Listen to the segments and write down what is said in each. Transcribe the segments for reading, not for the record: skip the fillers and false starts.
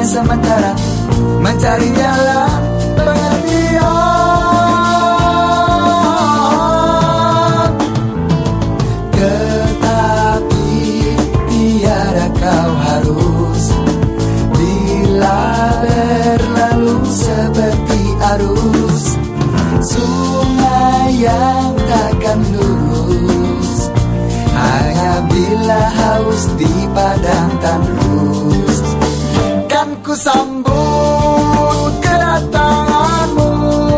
sementara, mencari jalan pengertian. Tetapi tiada kau harus, bila berlalu seperti arus sungai yang takkan lurus, hanya bila haus di padang tandus. Kan ku sambut kedatanganmu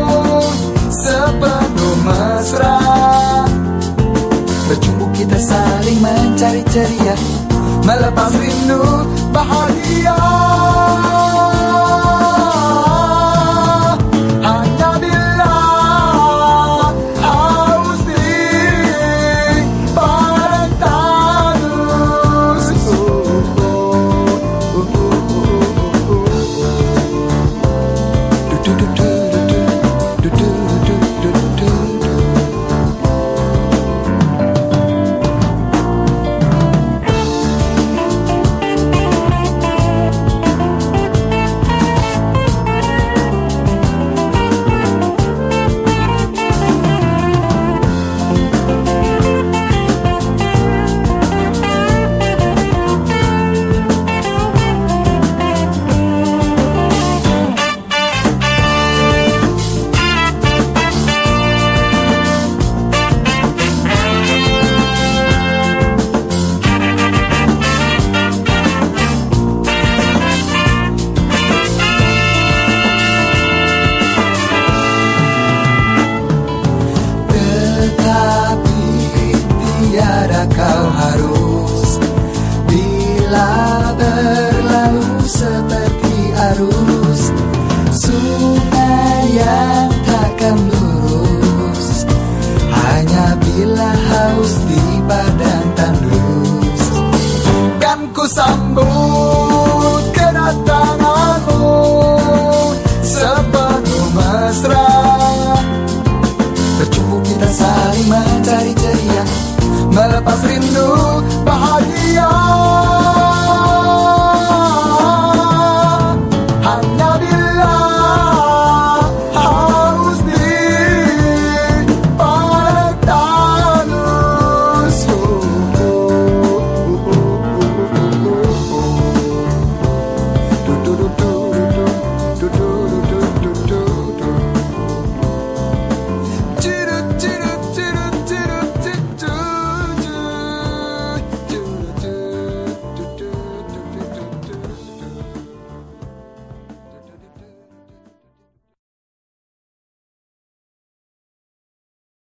sepenuh mesra, berjumpa kita saling mencari ceria, melepas rindu bahagia. Tiada kau harus, bila berlalu seperti arus sungai yang takkan lurus, hanya bila haus di padang tandus. Kan ku sambut kedatanganmu sepenuh mesra, berjumpa kita saling mencari ceria, melepas rindu bahagia.